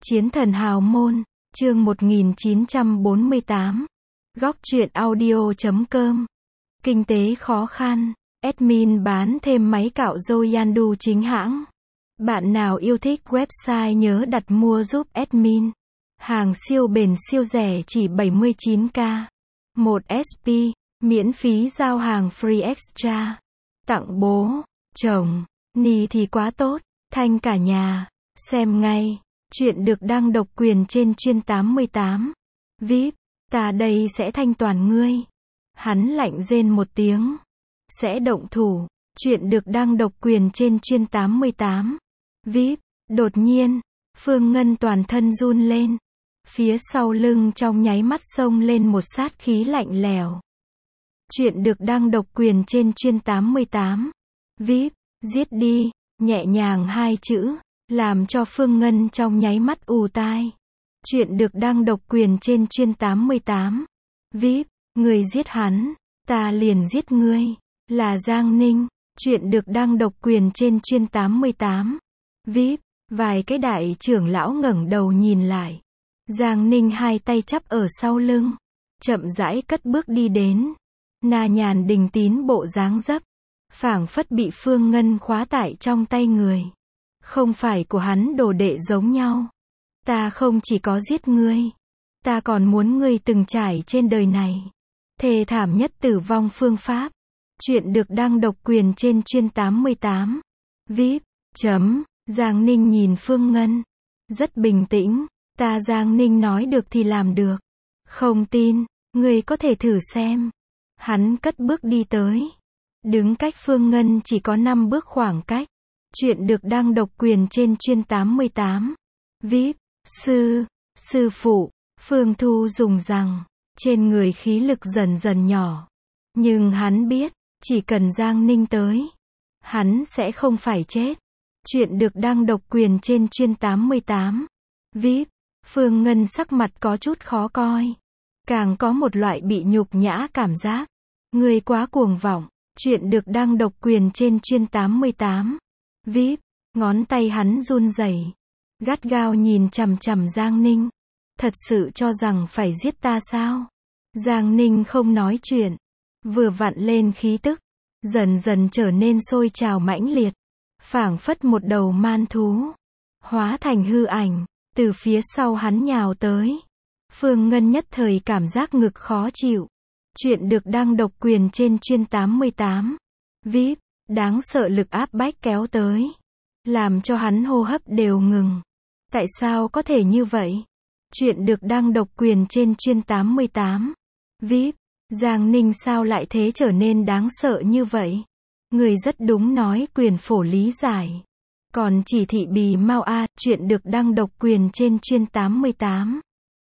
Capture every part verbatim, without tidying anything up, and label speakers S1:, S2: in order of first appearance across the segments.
S1: Chiến thần hào môn, chương một nghìn chín trăm bốn mươi tám. Góc truyện audio chấm com. Kinh tế khó khăn, admin bán thêm máy cạo râu Yandu chính hãng. Bạn nào yêu thích website nhớ đặt mua giúp admin. Hàng siêu bền siêu rẻ chỉ bảy mươi chín k. một ét pê, miễn phí giao hàng free extra. Tặng bố, chồng, ni thì quá tốt, thanh cả nhà. Xem ngay. Chuyện được đăng độc quyền trên chuyên tám mươi tám. vê i pê, ta đây sẽ thanh toàn ngươi. Hắn lạnh rên một tiếng. Sẽ động thủ. Chuyện được đăng độc quyền trên chuyên tám mươi tám. vê i pê, đột nhiên, Phương Ngân toàn thân run lên. Phía sau lưng trong nháy mắt xông lên một sát khí lạnh lẽo. Chuyện được đăng độc quyền trên chuyên tám mươi tám. vê i pê, giết đi, nhẹ nhàng hai chữ. Làm cho Phương Ngân trong nháy mắt ù tai. Chuyện được đăng độc quyền trên chuyên tám mươi tám. vê i pê, người giết hắn, ta liền giết ngươi. Là Giang Ninh. Chuyện được đăng độc quyền trên chuyên tám mươi tám. vê i pê, vài cái đại trưởng lão ngẩng đầu nhìn lại. Giang Ninh hai tay chắp ở sau lưng. Chậm rãi cất bước đi đến. Na nhàn đình tín bộ dáng dấp. Phảng phất bị Phương Ngân khóa tại trong tay người. Không phải của hắn đồ đệ giống nhau. Ta không chỉ có giết ngươi. Ta còn muốn ngươi từng trải trên đời này. Thê thảm nhất tử vong phương pháp. Chuyện được đăng độc quyền trên chuyên tám mươi tám. vê i pê, chấm, Giang Ninh nhìn Phương Ngân. Rất bình tĩnh. Ta Giang Ninh nói được thì làm được. Không tin, ngươi có thể thử xem. Hắn cất bước đi tới. Đứng cách Phương Ngân chỉ có năm bước khoảng cách. Chuyện được đăng độc quyền trên chuyên tám mươi tám. vê i pê, sư, sư phụ, Phương Thu dùng rằng, trên người khí lực dần dần nhỏ. Nhưng hắn biết, chỉ cần Giang Ninh tới, hắn sẽ không phải chết. Chuyện được đăng độc quyền trên chuyên tám mươi tám. vê i pê, Phương Ngân sắc mặt có chút khó coi. Càng có một loại bị nhục nhã cảm giác. Người quá cuồng vọng. Chuyện được đăng độc quyền trên chuyên tám mươi tám. vê i pê, ngón tay hắn run rẩy, gắt gao nhìn chằm chằm Giang Ninh. Thật sự cho rằng phải giết ta sao? Giang Ninh không nói chuyện, vừa vặn lên khí tức, dần dần trở nên sôi trào mãnh liệt, phảng phất một đầu man thú, hóa thành hư ảnh, từ phía sau hắn nhào tới. Phương Ngân nhất thời cảm giác ngực khó chịu. Chuyện được đăng độc quyền trên chuyên tám mươi tám. vê i pê, đáng sợ lực áp bách kéo tới. Làm cho hắn hô hấp đều ngừng. Tại sao có thể như vậy? Chuyện được đăng độc quyền trên chuyên tám mươi tám. vê i pê, Giang Ninh sao lại thế trở nên đáng sợ như vậy? Người rất đúng nói quyền phổ lý giải. Còn chỉ thị bì mau a, chuyện được đăng độc quyền trên chuyên tám mươi tám.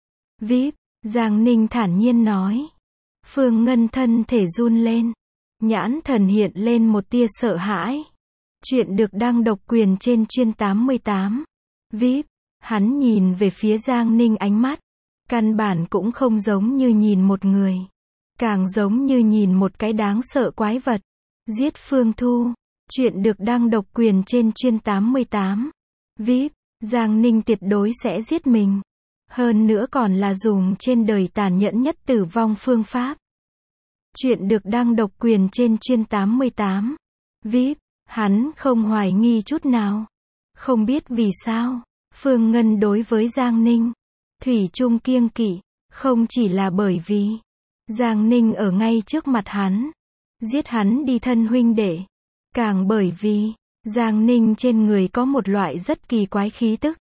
S1: vê i pê, Giang Ninh thản nhiên nói. Phương Ngân thân thể run lên. Nhãn thần hiện lên một tia sợ hãi. Chuyện được đăng độc quyền trên chuyên tám mươi tám. vê i pê, hắn nhìn về phía Giang Ninh ánh mắt. Căn bản cũng không giống như nhìn một người. Càng giống như nhìn một cái đáng sợ quái vật. Giết Phương Thu. Chuyện được đăng độc quyền trên chuyên tám mươi tám. vê i pê, Giang Ninh tuyệt đối sẽ giết mình. Hơn nữa còn là dùng trên đời tàn nhẫn nhất tử vong phương pháp. Chuyện được đăng độc quyền trên chuyên tám mươi tám. vê i pê, hắn không hoài nghi chút nào. Không biết vì sao, Phương Ngân đối với Giang Ninh, thủy chung kiêng kỵ, không chỉ là bởi vì Giang Ninh ở ngay trước mặt hắn, giết hắn đi thân huynh đệ. Càng bởi vì, Giang Ninh trên người có một loại rất kỳ quái khí tức.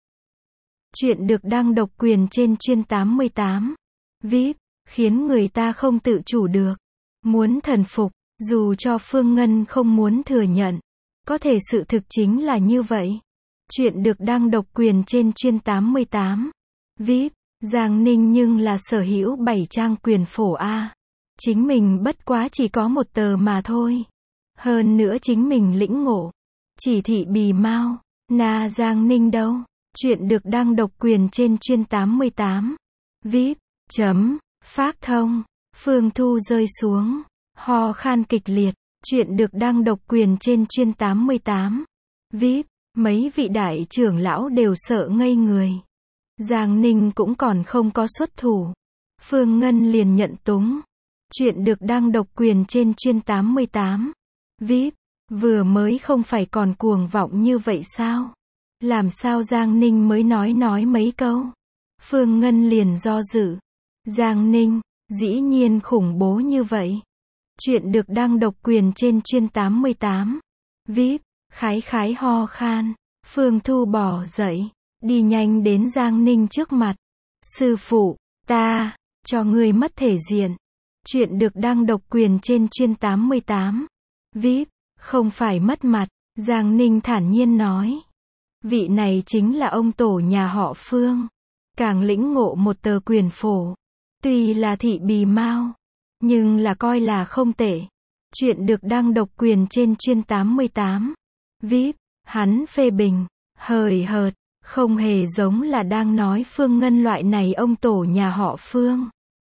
S1: Chuyện được đăng độc quyền trên chuyên tám mươi tám. vê i pê, khiến người ta không tự chủ được. Muốn thần phục, dù cho Phương Ngân không muốn thừa nhận. Có thể sự thực chính là như vậy. Chuyện được đăng độc quyền trên chuyên tám mươi tám. vê i pê, Giang Ninh nhưng là sở hữu bảy trang quyền phổ A. Chính mình bất quá chỉ có một tờ mà thôi. Hơn nữa chính mình lĩnh ngộ. Chỉ thị bì mau, na Giang Ninh đâu? Chuyện được đăng độc quyền trên chuyên tám mươi tám. vê i pê, chấm, phát thông. Phương Thu rơi xuống. Ho khan kịch liệt. Chuyện được đăng độc quyền trên chuyên tám mươi tám. vê i pê, mấy vị đại trưởng lão đều sợ ngây người. Giang Ninh cũng còn không có xuất thủ. Phương Ngân liền nhận túng. Chuyện được đăng độc quyền trên chuyên tám mươi tám. vê i pê, vừa mới không phải còn cuồng vọng như vậy sao? Làm sao Giang Ninh mới nói nói mấy câu? Phương Ngân liền do dự. Giang Ninh, dĩ nhiên khủng bố như vậy. Chuyện được đăng độc quyền trên chuyên tám mươi tám. vê i pê, khái khái ho khan. Phương Thu bỏ dậy, đi nhanh đến Giang Ninh trước mặt. Sư phụ, ta, cho ngươi mất thể diện. Chuyện được đăng độc quyền trên chuyên tám mươi tám. vê i pê, không phải mất mặt, Giang Ninh thản nhiên nói. Vị này chính là ông tổ nhà họ Phương. Càng lĩnh ngộ một tờ quyền phổ. Tuy là thị bì mao, nhưng là coi là không tệ. Chuyện được đăng độc quyền trên chuyên tám mươi tám. vê i pê, hắn phê bình, hời hợt, không hề giống là đang nói Phương Ngân loại này ông tổ nhà họ Phương.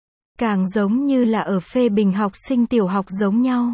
S1: Càng giống như là ở phê bình học sinh tiểu học giống nhau.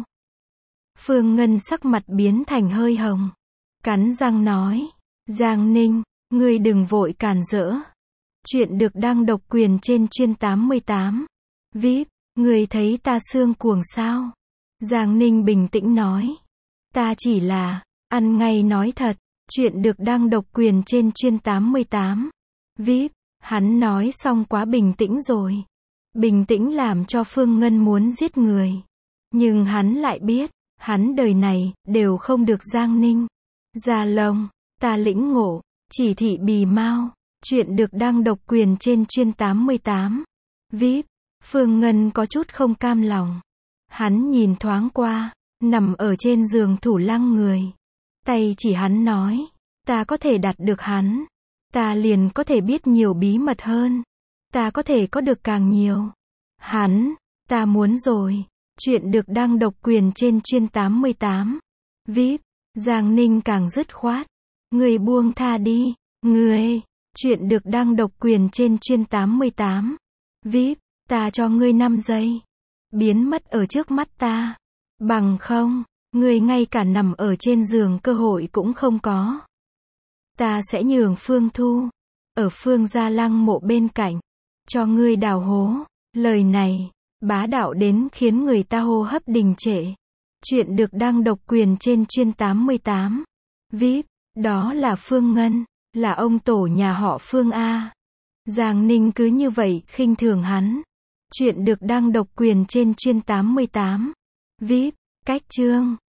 S1: Phương Ngân sắc mặt biến thành hơi hồng. Cắn răng nói, Giang Ninh, ngươi đừng vội cản rỡ. Chuyện được đăng độc quyền trên chuyên tám mươi tám. vê i pê, ngươi thấy ta xương cuồng sao? Giang Ninh bình tĩnh nói. Ta chỉ là, ăn ngay nói thật. Chuyện được đăng độc quyền trên chuyên tám mươi tám. vê i pê, hắn nói xong quá bình tĩnh rồi. Bình tĩnh làm cho Phương Ngân muốn giết người. Nhưng hắn lại biết, hắn đời này, đều không được Giang Ninh. Già lông, ta lĩnh ngộ, chỉ thị bì mao. Chuyện được đăng độc quyền trên chuyên tám mươi tám. vê i pê, Phương Ngân có chút không cam lòng. Hắn nhìn thoáng qua, nằm ở trên giường Thủ Lăng người. Tay chỉ hắn nói, ta có thể đạt được hắn. Ta liền có thể biết nhiều bí mật hơn. Ta có thể có được càng nhiều. Hắn, ta muốn rồi. Chuyện được đăng độc quyền trên chuyên tám mươi tám. vê i pê, Giang Ninh càng dứt khoát. Người buông tha đi. Người, chuyện được đăng độc quyền trên chuyên tám mươi tám. vê i pê, ta cho ngươi năm giây. Biến mất ở trước mắt ta. Bằng không, ngươi ngay cả nằm ở trên giường cơ hội cũng không có. Ta sẽ nhường Phương Thu, ở Phương Gia Lăng mộ bên cạnh, cho ngươi đào hố. Lời này, bá đạo đến khiến người ta hô hấp đình trệ. Chuyện được đăng độc quyền trên chuyên tám mươi tám. vê i pê, đó là Phương Ngân, là ông tổ nhà họ Phương A. Giang Ninh cứ như vậy khinh thường hắn. Chuyện được đăng độc quyền trên chuyên tám mươi tám. vê i pê, cách chương.